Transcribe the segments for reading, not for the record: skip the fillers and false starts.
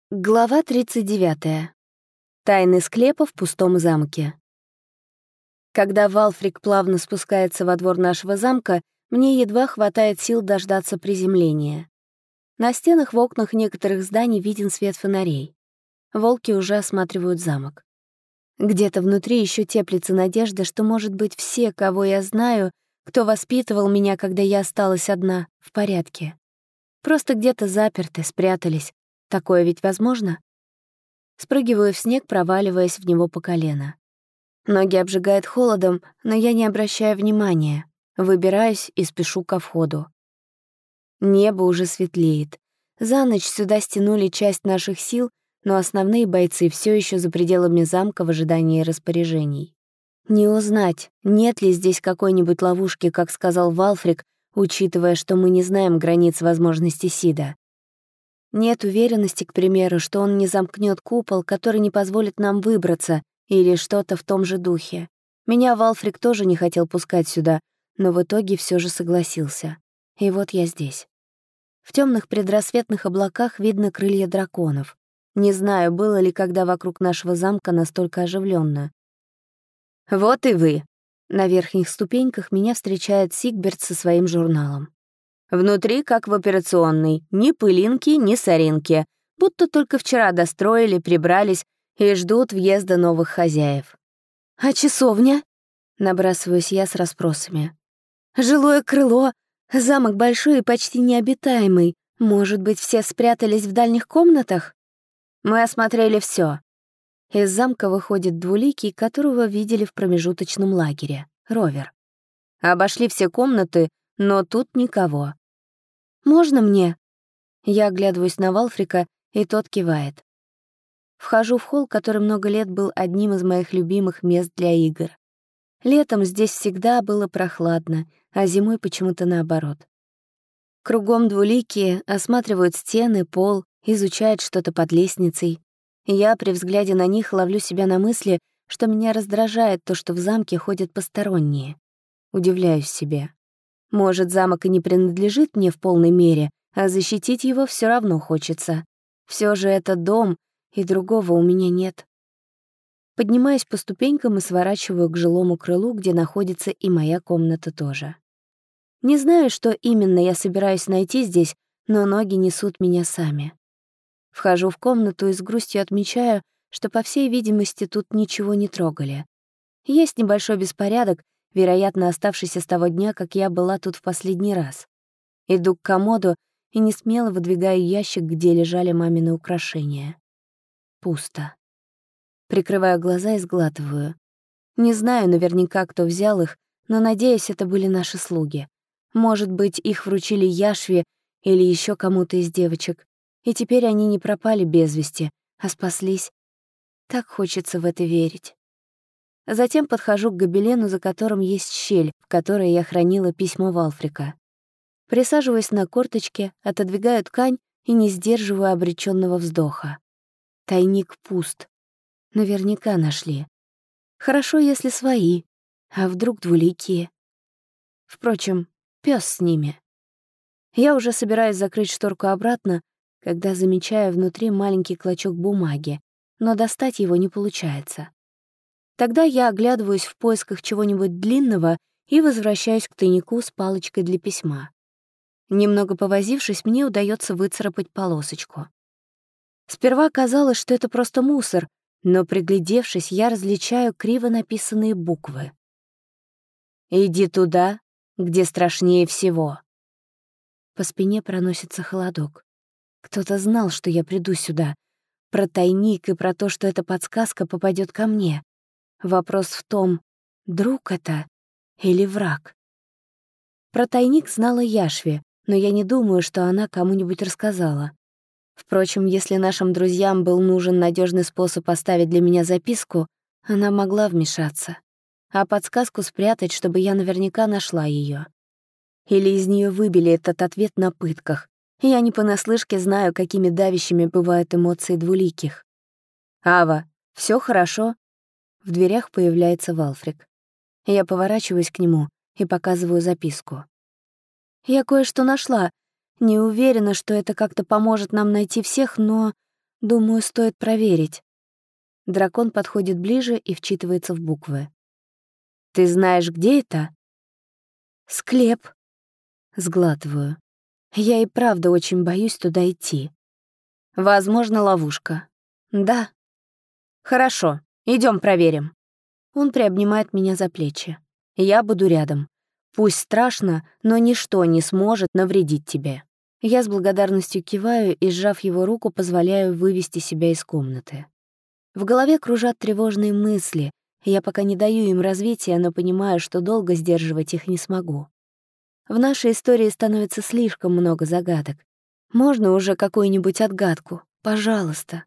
Глава 39. Тайны склепа в пустом замке. Когда Валфрик плавно спускается во двор нашего замка, мне едва хватает сил дождаться приземления. На стенах в окнах некоторых зданий виден свет фонарей. Волки уже осматривают замок. Где-то внутри еще теплится надежда, что, может быть, все, кого я знаю, кто воспитывал меня, когда я осталась одна, в порядке. Просто где-то заперты, спрятались. Такое ведь возможно? Спрыгиваю в снег, проваливаясь в него по колено. Ноги обжигает холодом, но я не обращаю внимания. Выбираюсь и спешу ко входу. Небо уже светлеет. За ночь сюда стянули часть наших сил, но основные бойцы все еще за пределами замка в ожидании распоряжений. Не узнать, нет ли здесь какой-нибудь ловушки, как сказал Валфрик, учитывая, что мы не знаем границ возможностей Сида. Нет уверенности, к примеру, что он не замкнет купол, который не позволит нам выбраться, или что-то в том же духе. Меня Валфрик тоже не хотел пускать сюда, но в итоге все же согласился. И вот я здесь. В темных предрассветных облаках видно крылья драконов. Не знаю, было ли когда вокруг нашего замка настолько оживленно. «Вот и вы!» На верхних ступеньках меня встречает Сигберт со своим журналом. Внутри, как в операционной, ни пылинки, ни соринки, будто только вчера достроили, прибрались и ждут въезда новых хозяев. «А часовня?» — набрасываюсь я с расспросами. «Жилое крыло, замок большой и почти необитаемый. Может быть, все спрятались в дальних комнатах?» Мы осмотрели все. Из замка выходит двуликий, которого видели в промежуточном лагере — Ровер. Обошли все комнаты, но тут никого. «Можно мне?» Я оглядываюсь на Валфрика, и тот кивает. Вхожу в холл, который много лет был одним из моих любимых мест для игр. Летом здесь всегда было прохладно, а зимой почему-то наоборот. Кругом двуликие осматривают стены, пол, изучают что-то под лестницей. Я при взгляде на них ловлю себя на мысли, что меня раздражает то, что в замке ходят посторонние. Удивляюсь себе. Может, замок и не принадлежит мне в полной мере, а защитить его все равно хочется. Все же это дом, и другого у меня нет. Поднимаюсь по ступенькам и сворачиваю к жилому крылу, где находится и моя комната тоже. Не знаю, что именно я собираюсь найти здесь, но ноги несут меня сами. Вхожу в комнату и с грустью отмечаю, что, по всей видимости, тут ничего не трогали. Есть небольшой беспорядок, вероятно, оставшийся с того дня, как я была тут в последний раз. Иду к комоду и несмело выдвигаю ящик, где лежали мамины украшения. Пусто. Прикрываю глаза и сглатываю. Не знаю наверняка, кто взял их, но, надеюсь, это были наши слуги. Может быть, их вручили Яшве или еще кому-то из девочек, и теперь они не пропали без вести, а спаслись. Так хочется в это верить. Затем подхожу к гобелену, за которым есть щель, в которой я хранила письмо Валфрика. Присаживаюсь на корточке, отодвигаю ткань и не сдерживаю обречённого вздоха. Тайник пуст. Наверняка нашли. Хорошо, если свои, а вдруг двуликие. Впрочем, пёс с ними. Я уже собираюсь закрыть шторку обратно, когда замечаю внутри маленький клочок бумаги, но достать его не получается. Тогда я оглядываюсь в поисках чего-нибудь длинного и возвращаюсь к тайнику с палочкой для письма. Немного повозившись, мне удается выцарапать полосочку. Сперва казалось, что это просто мусор, но, приглядевшись, я различаю криво написанные буквы. «Иди туда, где страшнее всего». По спине проносится холодок. Кто-то знал, что я приду сюда. Про тайник и про то, что эта подсказка попадет ко мне. Вопрос в том, друг это или враг. Про тайник знала Яшве, но я не думаю, что она кому-нибудь рассказала. Впрочем, если нашим друзьям был нужен надежный способ оставить для меня записку, она могла вмешаться, а подсказку спрятать, чтобы я наверняка нашла ее. Или из нее выбили этот ответ на пытках. Я не понаслышке знаю, какими давящими бывают эмоции двуликих. «Ава, все хорошо?» В дверях появляется Валфрик. Я поворачиваюсь к нему и показываю записку. «Я кое-что нашла. Не уверена, что это как-то поможет нам найти всех, но Думаю, стоит проверить. Дракон подходит ближе и вчитывается в буквы. Ты знаешь, где это? Склеп. Сглатываю. Я и правда очень боюсь туда идти. Возможно, ловушка. Да. Хорошо, идем проверим. Он приобнимает меня за плечи. Я буду рядом. Пусть страшно, но ничто не сможет навредить тебе. Я с благодарностью киваю и, сжав его руку, позволяю вывести себя из комнаты. В голове кружат тревожные мысли. Я пока не даю им развития, но понимаю, что долго сдерживать их не смогу. В нашей истории становится слишком много загадок. Можно уже какую-нибудь отгадку? Пожалуйста.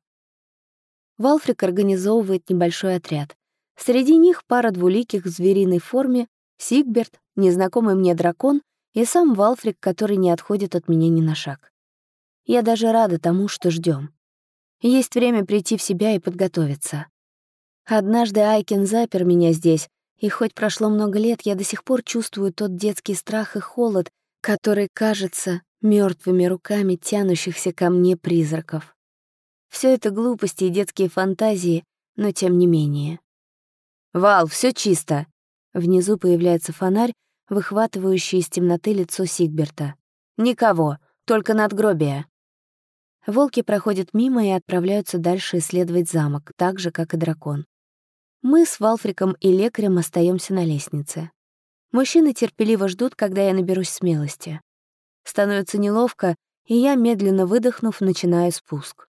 Валфрик организовывает небольшой отряд. Среди них пара двуликих в звериной форме, Сигберт, незнакомый мне дракон и сам Валфрик, который не отходит от меня ни на шаг. Я даже рада тому, что ждем. Есть время прийти в себя и подготовиться. Однажды Айкен запер меня здесь, и хоть прошло много лет, я до сих пор чувствую тот детский страх и холод, который кажется мертвыми руками тянущихся ко мне призраков. Все это глупости и детские фантазии, но тем не менее. «Вал, все чисто!» Внизу появляется фонарь, выхватывающий из темноты лицо Сигберта. «Никого, только надгробие». Волки проходят мимо и отправляются дальше исследовать замок, так же, как и дракон. Мы с Валфриком и лекарем остаемся на лестнице. Мужчины терпеливо ждут, когда я наберусь смелости. Становится неловко, и я, медленно выдохнув, начинаю спуск.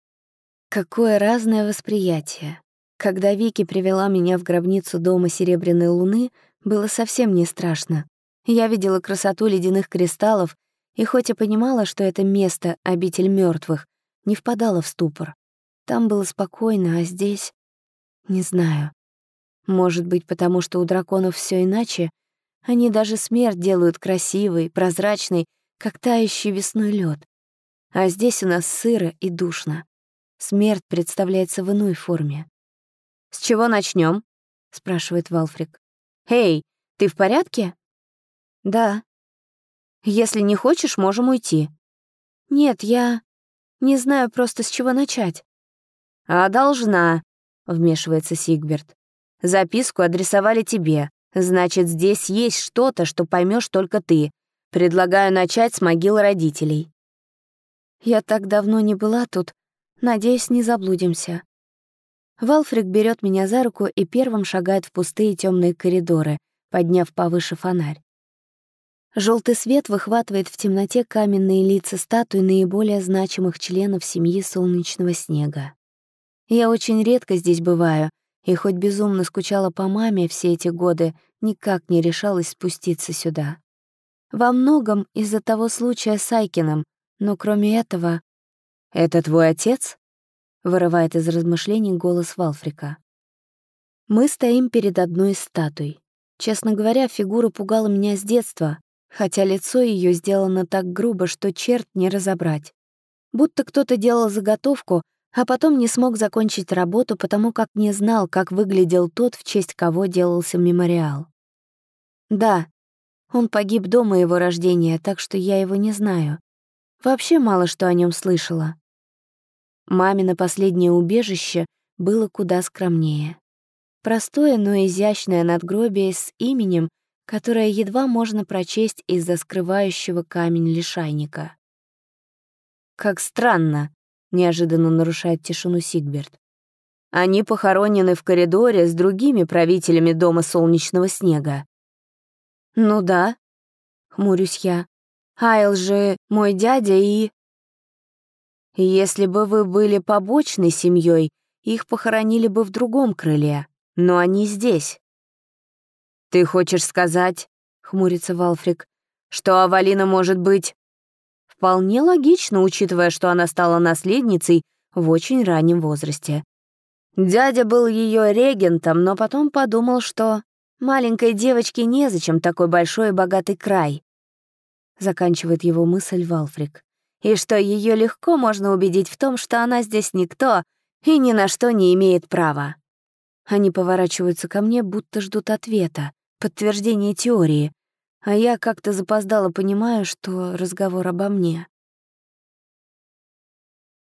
Какое разное восприятие. Когда Вики привела меня в гробницу дома Серебряной Луны, было совсем не страшно. Я видела красоту ледяных кристаллов, и хоть и понимала, что это место — обитель мертвых, не впадала в ступор. Там было спокойно, а здесь... Не знаю. Может быть, потому что у драконов все иначе? Они даже смерть делают красивой, прозрачной, как тающий весной лед. А здесь у нас сыро и душно. Смерть представляется в иной форме. «С чего начнем? Спрашивает Валфрик. «Эй, ты в порядке?» «Да». «Если не хочешь, можем уйти». «Нет, я не знаю просто, с чего начать». «А должна», — вмешивается Сигберт. «Записку адресовали тебе. Значит, здесь есть что-то, что поймешь только ты. Предлагаю начать с могил родителей». «Я так давно не была тут. Надеюсь, не заблудимся». Валфрик берет меня за руку и первым шагает в пустые темные коридоры, подняв повыше фонарь. Желтый свет выхватывает в темноте каменные лица статуй наиболее значимых членов семьи Солнечного Снега. Я очень редко здесь бываю, и хоть безумно скучала по маме все эти годы, никак не решалась спуститься сюда. Во многом из-за того случая с Айкином, но кроме этого... «Это твой отец?» — вырывает из размышлений голос Валфрика. Мы стоим перед одной из статуй. Честно говоря, фигура пугала меня с детства, хотя лицо ее сделано так грубо, что черт не разобрать. Будто кто-то делал заготовку, а потом не смог закончить работу, потому как не знал, как выглядел тот, в честь кого делался мемориал. Да, он погиб до моего рождения, так что я его не знаю. Вообще мало что о нем слышала. Мамино последнее убежище было куда скромнее. Простое, но изящное надгробие с именем, которое едва можно прочесть из-за скрывающего камень лишайника. «Как странно», — неожиданно нарушает тишину Сигберт. «Они похоронены в коридоре с другими правителями Дома Солнечного Снега». «Ну да», — хмурюсь я. «Айл же мой дядя и...» «Если бы вы были побочной семьей, их похоронили бы в другом крыле, но они здесь». «Ты хочешь сказать, — хмурится Валфрик, — что Авалина может быть...» Вполне логично, учитывая, что она стала наследницей в очень раннем возрасте. Дядя был ее регентом, но потом подумал, что маленькой девочке незачем такой большой и богатый край. Заканчивает его мысль Валфрик. И что ее легко можно убедить в том, что она здесь никто и ни на что не имеет права. Они поворачиваются ко мне, будто ждут ответа, подтверждения теории, а я как-то запоздало понимаю, что разговор обо мне.